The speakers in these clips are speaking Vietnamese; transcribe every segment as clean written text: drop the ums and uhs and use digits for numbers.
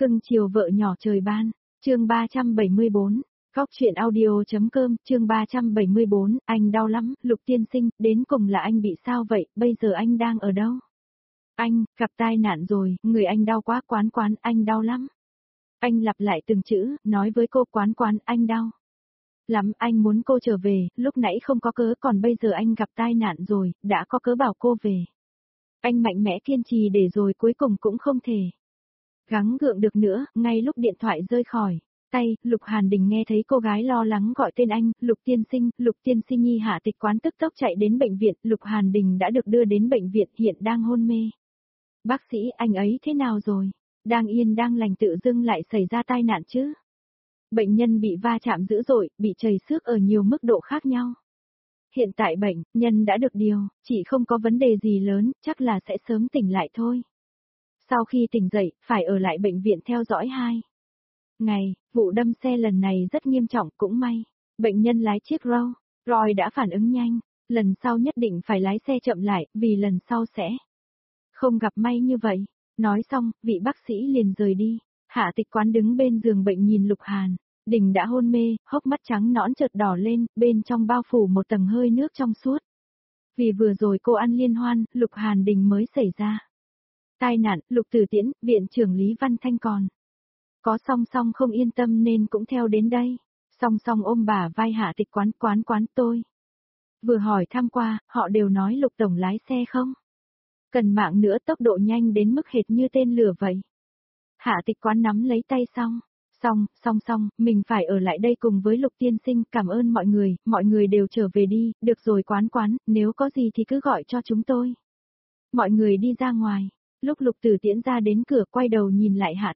Cưng chiều vợ nhỏ trời ban, chương 374, góc truyện audio.com, chương 374, anh đau lắm, Lục tiên sinh, đến cùng là anh bị sao vậy, bây giờ anh đang ở đâu? Anh, gặp tai nạn rồi, người anh đau quá, Quán Quán, anh đau lắm. Anh lặp lại từng chữ, nói với cô, Quán Quán, anh đau lắm, anh muốn cô trở về, lúc nãy không có cớ, còn bây giờ anh gặp tai nạn rồi, đã có cớ bảo cô về. Anh mạnh mẽ kiên trì để rồi cuối cùng cũng không thể gắng gượng được nữa, ngay lúc điện thoại rơi khỏi tay, Lục Hàn Đình nghe thấy cô gái lo lắng gọi tên anh, Lục tiên sinh nhi. Hạ Tịch Quán tức tốc chạy đến bệnh viện, Lục Hàn Đình đã được đưa đến bệnh viện, hiện đang hôn mê. Bác sĩ, anh ấy thế nào rồi? Đang yên đang lành tự dưng lại xảy ra tai nạn chứ? Bệnh nhân bị va chạm dữ dội, bị trầy xước ở nhiều mức độ khác nhau. Hiện tại bệnh nhân đã được điều, chỉ không có vấn đề gì lớn, chắc là sẽ sớm tỉnh lại thôi. Sau khi tỉnh dậy, phải ở lại bệnh viện theo dõi 2 ngày, vụ đâm xe lần này rất nghiêm trọng, cũng may. Bệnh nhân lái chiếc Rolls Royce đã phản ứng nhanh, lần sau nhất định phải lái xe chậm lại, vì lần sau sẽ không gặp may như vậy. Nói xong, vị bác sĩ liền rời đi. Hạ Tịch Quán đứng bên giường bệnh nhìn Lục Hàn Đình đã hôn mê, hốc mắt trắng nõn chợt đỏ lên, bên trong bao phủ một tầng hơi nước trong suốt. Vì vừa rồi cô ăn liên hoan, Lục Hàn Đình mới xảy ra tai nạn. Lục Tử Tiễn, viện trưởng Lý Văn Thanh còn có song song không yên tâm nên cũng theo đến đây. Song song ôm bả vai Hạ Tịch Quán, Quán tôi vừa hỏi thăm qua, họ đều nói Lục tổng lái xe không cần mạng nữa, tốc độ nhanh đến mức hệt như tên lửa vậy. Hạ Tịch Quán nắm lấy tay song, mình phải ở lại đây cùng với Lục tiên sinh, cảm ơn mọi người đều trở về đi, được rồi Quán, nếu có gì thì cứ gọi cho chúng tôi. Mọi người đi ra ngoài, lúc Lục Tử Tiễn ra đến cửa quay đầu nhìn lại Hạ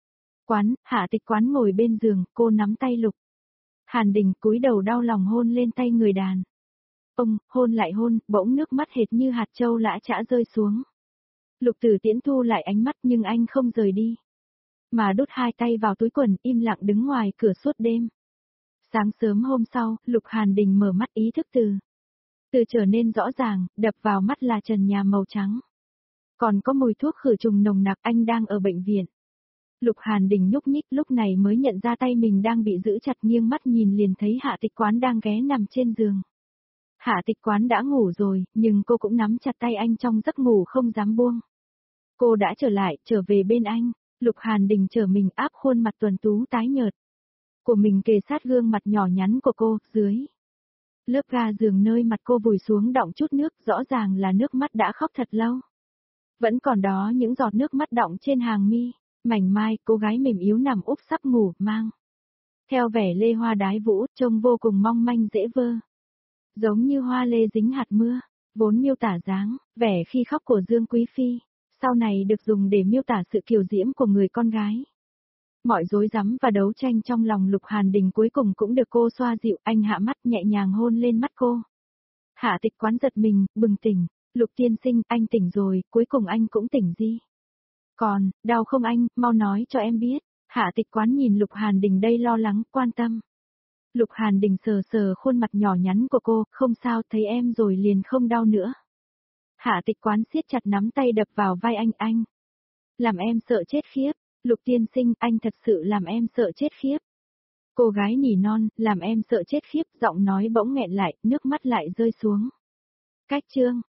Tịch Quán ngồi bên giường, cô nắm tay Lục Hàn Đình cúi đầu đau lòng hôn lên tay người đàn ông, hôn lại hôn, bỗng nước mắt hệt như hạt châu lã chã rơi xuống. Lục Tử Tiễn thu lại ánh mắt nhưng anh không rời đi, mà đút 2 tay vào túi quần, im lặng đứng ngoài cửa suốt đêm. Sáng sớm hôm sau, Lục Hàn Đình mở mắt, ý thức từ trở nên rõ ràng, đập vào mắt là trần nhà màu trắng. Còn có mùi thuốc khử trùng nồng nặc, anh đang ở bệnh viện. Lục Hàn Đình nhúc nhích, lúc này mới nhận ra tay mình đang bị giữ chặt, nghiêng mắt nhìn liền thấy Hạ Tịch Quán đang ghé nằm trên giường. Hạ Tịch Quán đã ngủ rồi, nhưng cô cũng nắm chặt tay anh trong giấc ngủ không dám buông. Cô đã trở về bên anh. Lục Hàn Đình trở mình áp khuôn mặt tuần tú tái nhợt của mình kề sát gương mặt nhỏ nhắn của cô, dưới lớp ga giường nơi mặt cô vùi xuống đọng chút nước, rõ ràng là nước mắt đã khóc thật lâu. Vẫn còn đó những giọt nước mắt đọng trên hàng mi mảnh mai, cô gái mềm yếu nằm úp sắp ngủ, mang theo vẻ lê hoa đái vũ, trông vô cùng mong manh dễ vơ. Giống như hoa lê dính hạt mưa, vốn miêu tả dáng vẻ khi khóc của Dương Quý Phi, sau này được dùng để miêu tả sự kiều diễm của người con gái. Mọi rối rắm và đấu tranh trong lòng Lục Hàn Đình cuối cùng cũng được cô xoa dịu, anh hạ mắt nhẹ nhàng hôn lên mắt cô. Hạ Tịch Quán giật mình, bừng tỉnh, Lục tiên sinh, anh tỉnh rồi, cuối cùng anh cũng tỉnh gì? Còn, đau không anh, mau nói cho em biết. Hạ Tịch Quán nhìn Lục Hàn Đình đây lo lắng, quan tâm. Lục Hàn Đình sờ sờ khuôn mặt nhỏ nhắn của cô, không sao, thấy em rồi liền không đau nữa. Hạ Tịch Quán siết chặt nắm tay đập vào vai anh. Làm em sợ chết khiếp. Lục tiên sinh, anh thật sự làm em sợ chết khiếp. Cô gái nỉ non, làm em sợ chết khiếp, giọng nói bỗng nghẹn lại, nước mắt lại rơi xuống. Cách chương